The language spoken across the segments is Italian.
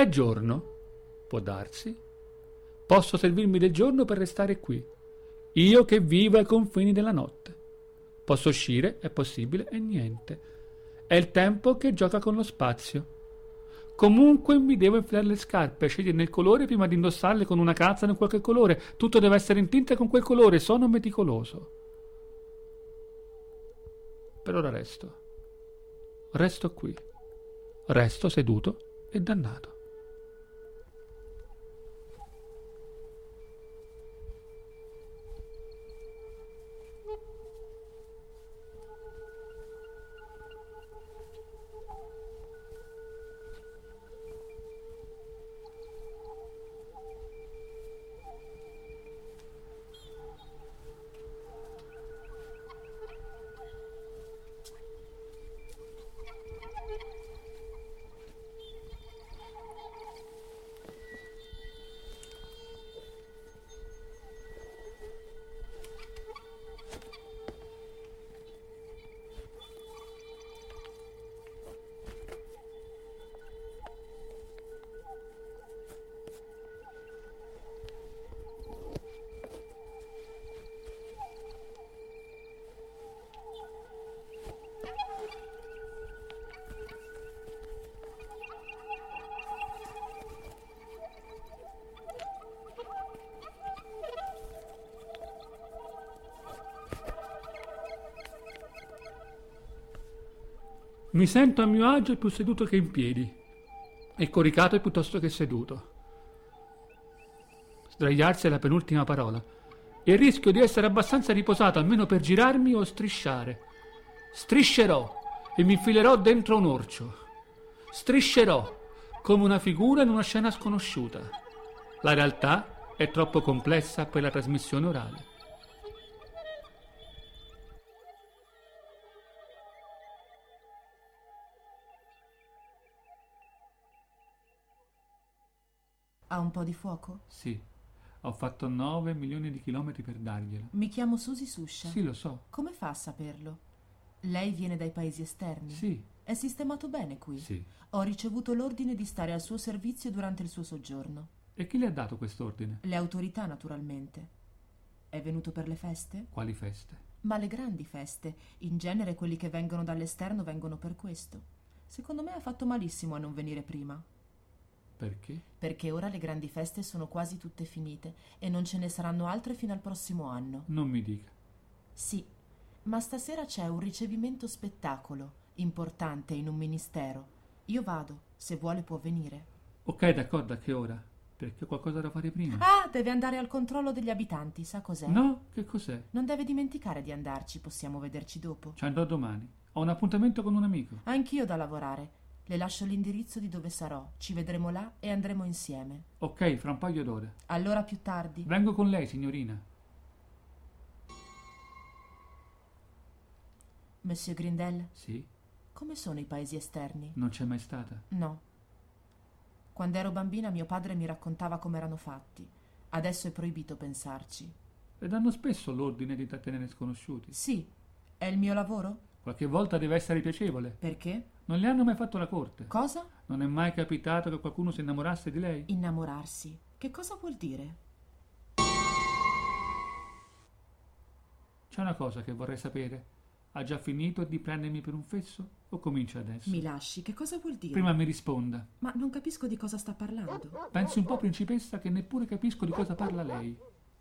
È giorno? Può darsi. Posso servirmi del giorno per restare qui. Io che vivo ai confini della notte. Posso uscire, è possibile, e niente. È il tempo che gioca con lo spazio. Comunque mi devo infilare le scarpe, sceglierne il colore prima di indossarle con una calza in qualche colore. Tutto deve essere in tinta con quel colore, sono meticoloso. Per ora resto. Resto qui. Resto seduto e dannato. Mi sento a mio agio più seduto che in piedi e coricato piuttosto che seduto. Sdraiarsi è la penultima parola e rischio di essere abbastanza riposato almeno per girarmi o strisciare. Striscerò e mi infilerò dentro un orcio. Striscerò come una figura in una scena sconosciuta. La realtà è troppo complessa per la trasmissione orale. Ha un po' di fuoco? Sì, ho fatto 9 milioni di chilometri per dargliela. Mi chiamo Susi Suscia. Sì, lo so. Come fa a saperlo? Lei viene dai paesi esterni? Sì. È sistemato bene qui? Sì. Ho ricevuto l'ordine di stare al suo servizio durante il suo soggiorno. E chi le ha dato quest'ordine? Le autorità, naturalmente. È venuto per le feste? Quali feste? Ma le grandi feste. In genere quelli che vengono dall'esterno vengono per questo. Secondo me ha fatto malissimo a non venire prima. Perché? Perché ora le grandi feste sono quasi tutte finite e non ce ne saranno altre fino al prossimo anno. Non mi dica. Sì, ma stasera c'è un ricevimento spettacolo importante in un ministero. Io vado, se vuole può venire. Ok, d'accordo, a che ora? Perché ho qualcosa da fare prima. Ah, deve andare al controllo degli abitanti, sa cos'è? No, che cos'è? Non deve dimenticare di andarci, possiamo vederci dopo. Ci andrò domani. Ho un appuntamento con un amico. Anch'io da lavorare. Le lascio l'indirizzo di dove sarò. Ci vedremo là e andremo insieme. Ok, fra un paio d'ore. Allora più tardi. Vengo con lei, signorina. Monsieur Grindel? Sì? Come sono i paesi esterni? Non c'è mai stata? No. Quando ero bambina mio padre mi raccontava come erano fatti. Adesso è proibito pensarci. Le danno spesso l'ordine di trattenere sconosciuti. Sì. È il mio lavoro? Qualche volta deve essere piacevole. Perché? Non le hanno mai fatto la corte? Cosa? Non è mai capitato che qualcuno si innamorasse di lei? Innamorarsi. Che cosa vuol dire? C'è una cosa che vorrei sapere. Ha già finito di prendermi per un fesso? O comincia adesso? Mi lasci, che cosa vuol dire? Prima mi risponda. Ma non capisco di cosa sta parlando. Pensi un po', principessa, che neppure capisco di cosa parla lei.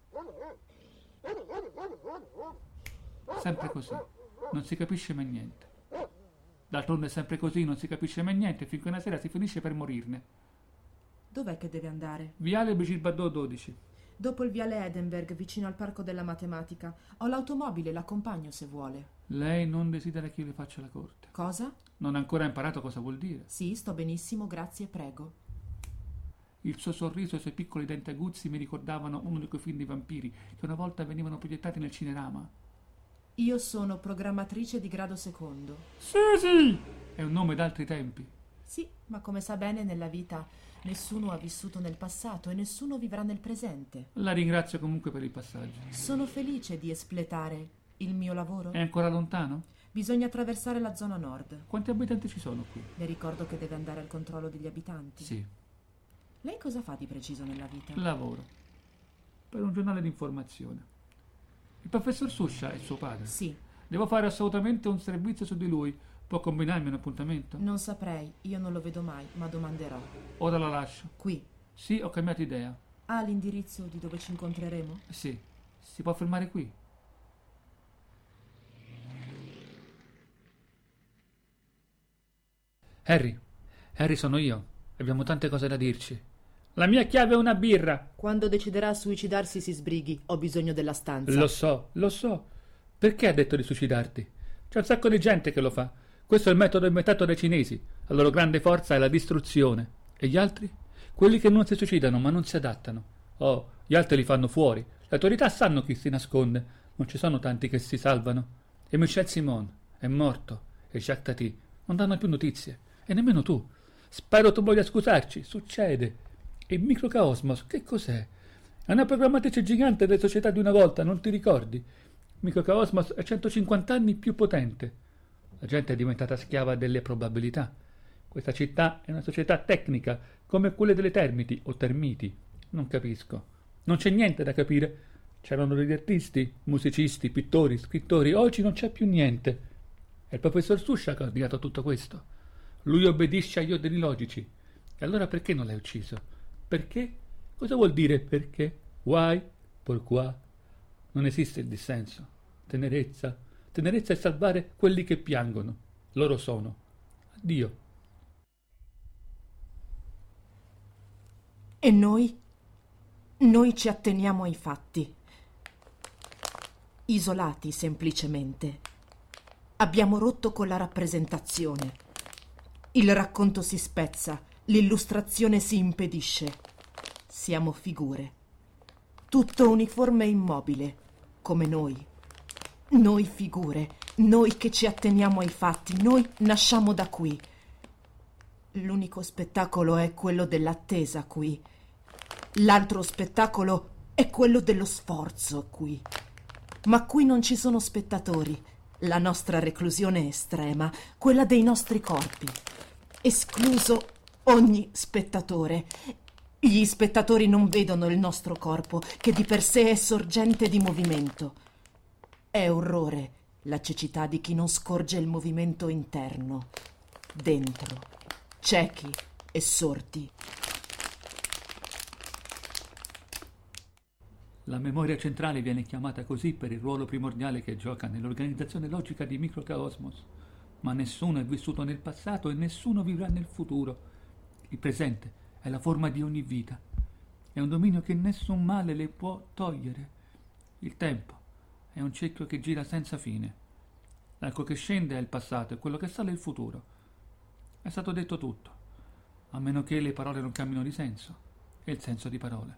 Sempre così. Non si capisce mai niente. D'altronde è sempre così, non si capisce mai niente, finché una sera si finisce per morirne. Dov'è che deve andare? Viale Brigitte Bardot 12. Dopo il viale Edinburgh, vicino al parco della matematica. Ho l'automobile, l'accompagno se vuole. Lei non desidera che io le faccia la corte. Cosa? Non ha ancora imparato cosa vuol dire. Sì, sto benissimo, grazie, prego. Il suo sorriso e i suoi piccoli denti aguzzi mi ricordavano uno di quei film di vampiri che una volta venivano proiettati nel cinerama. Io sono programmatrice di grado secondo. Sì! È un nome d'altri tempi. Sì, ma come sa bene nella vita nessuno ha vissuto nel passato e nessuno vivrà nel presente. La ringrazio comunque per il passaggio. Sono felice di espletare il mio lavoro. È ancora lontano? Bisogna attraversare la zona nord. Quanti abitanti ci sono qui? Le ricordo che deve andare al controllo degli abitanti. Sì. Lei cosa fa di preciso nella vita? Lavoro per un giornale di informazione. Il professor Suscia è suo padre. Sì. Devo fare assolutamente un servizio su di lui. Può combinarmi un appuntamento? Non saprei, io non lo vedo mai, ma domanderò. Ora la lascio. Qui. Sì, ho cambiato idea. Ha l'indirizzo di dove ci incontreremo? Sì, si può fermare qui. Harry, sono io. Abbiamo tante cose da dirci. La mia chiave è una birra. Quando deciderà a suicidarsi si sbrighi, ho bisogno della stanza. Lo so. Perché ha detto di suicidarti? C'è un sacco di gente che lo fa. Questo è il metodo inventato dai cinesi. La loro grande forza è la distruzione. E gli altri? Quelli che non si suicidano ma non si adattano. Oh, gli altri li fanno fuori. Le autorità sanno chi si nasconde. Non ci sono tanti che si salvano. E Michel Simon è morto. E Jacques Tati non danno più notizie. E nemmeno tu. Spero tu voglia scusarci. Succede. E Microcosmos, che cos'è? È una programmatrice gigante delle società di una volta, non ti ricordi? Microcosmos è 150 anni più potente. La gente è diventata schiava delle probabilità. Questa città è una società tecnica, come quelle delle Termiti o Termiti. Non capisco. Non c'è niente da capire. C'erano degli artisti, musicisti, pittori, scrittori. Oggi non c'è più niente. È il professor Suscia che ha ordinato tutto questo. Lui obbedisce agli ordini logici. E allora perché non l'hai ucciso? Perché? Cosa vuol dire perché? Why? Pourquoi? Non esiste il dissenso. Tenerezza. Tenerezza è salvare quelli che piangono. Loro sono. Addio. E noi? Noi ci atteniamo ai fatti. Isolati semplicemente. Abbiamo rotto con la rappresentazione. Il racconto si spezza, l'illustrazione si impedisce. Siamo figure. Tutto uniforme e immobile, come noi. Noi figure, noi che ci atteniamo ai fatti, noi nasciamo da qui. L'unico spettacolo è quello dell'attesa qui. L'altro spettacolo è quello dello sforzo qui. Ma qui non ci sono spettatori. La nostra reclusione è estrema, quella dei nostri corpi. Escluso ogni spettatore. Gli spettatori non vedono il nostro corpo, che di per sé è sorgente di movimento. È orrore la cecità di chi non scorge il movimento interno, dentro, ciechi e sordi. La memoria centrale viene chiamata così per il ruolo primordiale che gioca nell'organizzazione logica di Microcosmos. Ma nessuno è vissuto nel passato e nessuno vivrà nel futuro. Il presente è la forma di ogni vita. È un dominio che nessun male le può togliere. Il tempo è un cerchio che gira senza fine. L'alco che scende è il passato e quello che sale è il futuro. È stato detto tutto, a meno che le parole non cambino di senso, e il senso di parole.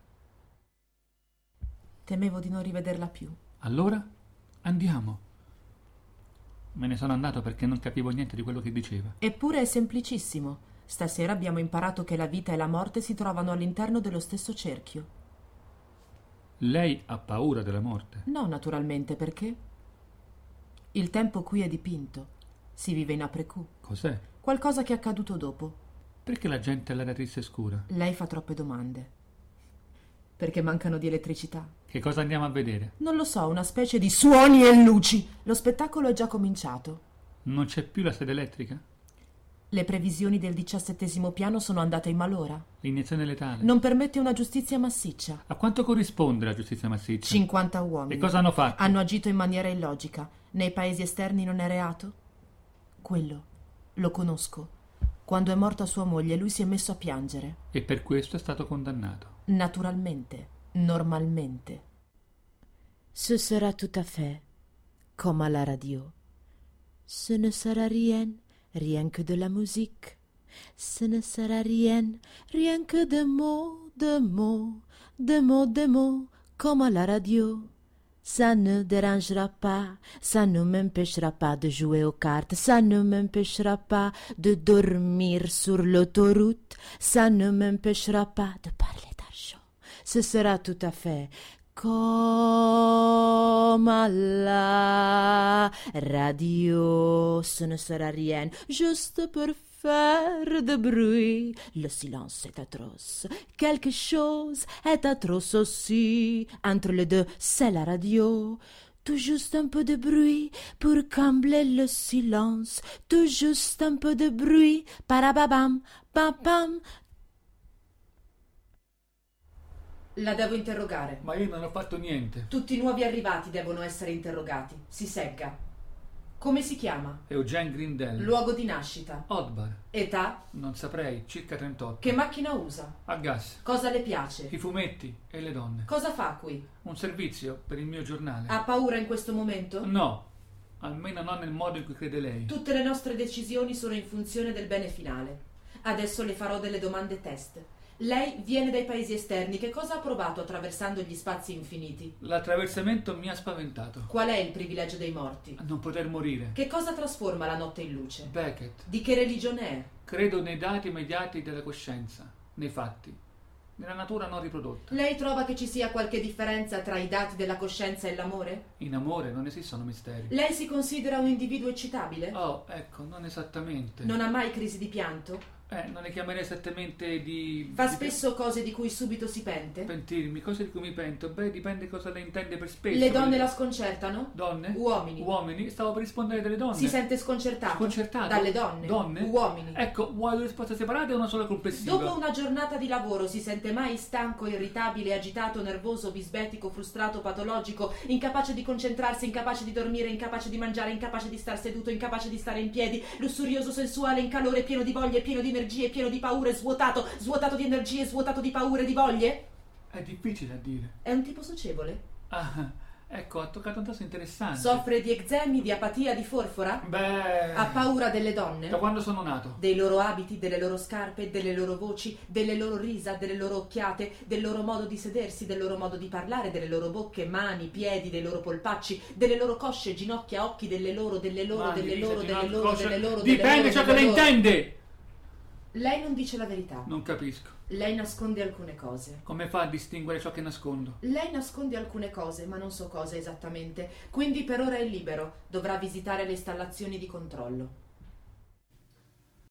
Temevo di non rivederla più. Allora, andiamo. Me ne sono andato perché non capivo niente di quello che diceva. Eppure è semplicissimo. Stasera abbiamo imparato che la vita e la morte si trovano all'interno dello stesso cerchio. Lei ha paura della morte? No, naturalmente, perché? Il tempo qui è dipinto. Si vive in après-coup. Cos'è? Qualcosa che è accaduto dopo. Perché la gente è l'aria triste e scura? Lei fa troppe domande. Perché mancano di elettricità. Che cosa andiamo a vedere? Non lo so, una specie di suoni e luci. Lo spettacolo è già cominciato. Non c'è più la sede elettrica? Le previsioni del 17° piano sono andate in malora. L'iniezione letale? Non permette una giustizia massiccia. A quanto corrisponde la giustizia massiccia? 50 uomini. E cosa hanno fatto? Hanno agito in maniera illogica. Nei paesi esterni non è reato? Quello lo conosco. Quando è morta sua moglie, lui si è messo a piangere. E per questo è stato condannato. Naturalmente, normalmente. Ce sera tout à fait comme à la radio. Ce ne sera rien, rien que de la musique. Ce ne sera rien, rien que de mots, de mots, de mots, de mots, comme à la radio. Ça ne dérangera pas, ça ne m'empêchera pas de jouer aux cartes, ça ne m'empêchera pas de dormir sur l'autoroute, ça ne m'empêchera pas de parler d'argent. Ce sera tout à fait comme à la radio. Ce ne sera rien, juste pour faire de bruit. Le silence est atroce. Quelque chose est atroce aussi. Entre les deux, c'est la radio. Tout juste un peu de bruit pour combler le silence. Tout juste un peu de bruit. Parababam, pam pam. La devo interrogare. Ma io non ho fatto niente. Tutti i nuovi arrivati devono essere interrogati. Si segga. Come si chiama? Eugene Grindel. Luogo di nascita? Odbar. Età? Non saprei, circa 38. Che macchina usa? A gas. Cosa le piace? I fumetti e le donne. Cosa fa qui? Un servizio per il mio giornale. Ha paura in questo momento? No, almeno non nel modo in cui crede lei. Tutte le nostre decisioni sono in funzione del bene finale. Adesso le farò delle domande test. Lei viene dai paesi esterni. Che cosa ha provato attraversando gli spazi infiniti? L'attraversamento mi ha spaventato. Qual è il privilegio dei morti? Non poter morire. Che cosa trasforma la notte in luce? Beckett. Di che religione è? Credo nei dati immediati della coscienza, nei fatti, nella natura non riprodotta. Lei trova che ci sia qualche differenza tra i dati della coscienza e l'amore? In amore non esistono misteri. Lei si considera un individuo eccitabile? Oh, ecco, non esattamente. Non ha mai crisi di pianto? Non le chiamerei esattamente di... Fa spesso cose di cui subito si pente? Pentirmi, cose di cui mi pento. Beh, dipende cosa lei intende per spesso. Le donne la sconcertano? Donne? Uomini? Uomini? Stavo per rispondere delle donne. Si sente sconcertato? Sconcertato? Dalle donne? Donne? Uomini? Ecco, vuoi due risposte separate o una sola complessiva? Dopo una giornata di lavoro si sente mai stanco, irritabile, agitato, nervoso, bisbetico, frustrato, patologico, incapace di concentrarsi, incapace di dormire, incapace di mangiare, incapace di star seduto, incapace di stare in piedi, lussurioso, sensuale, in calore, pieno di voglie, pieno di energie, pieno di paure, svuotato di energie, svuotato di paure, di voglie? È difficile a dire. È un tipo socievole? Ah, ecco, ha toccato un tasto interessante. Soffre di eczemi, di apatia, di forfora? Beh... Ha paura delle donne? Da quando sono nato. Dei loro abiti, delle loro scarpe, delle loro voci, delle loro risa, delle loro occhiate, del loro modo di sedersi, del loro modo di parlare, delle loro bocche, mani, piedi, dei loro polpacci, delle loro cosce, ginocchia, occhi, delle loro, Mani, delle loro, risa, delle loro, cosce. delle loro. Dipende ciò che lei intende! Lei non dice la verità. Non capisco. Lei nasconde alcune cose. Come fa a distinguere ciò che nascondo? Lei nasconde alcune cose, ma non so cosa esattamente. Quindi per ora è libero. Dovrà visitare le installazioni di controllo.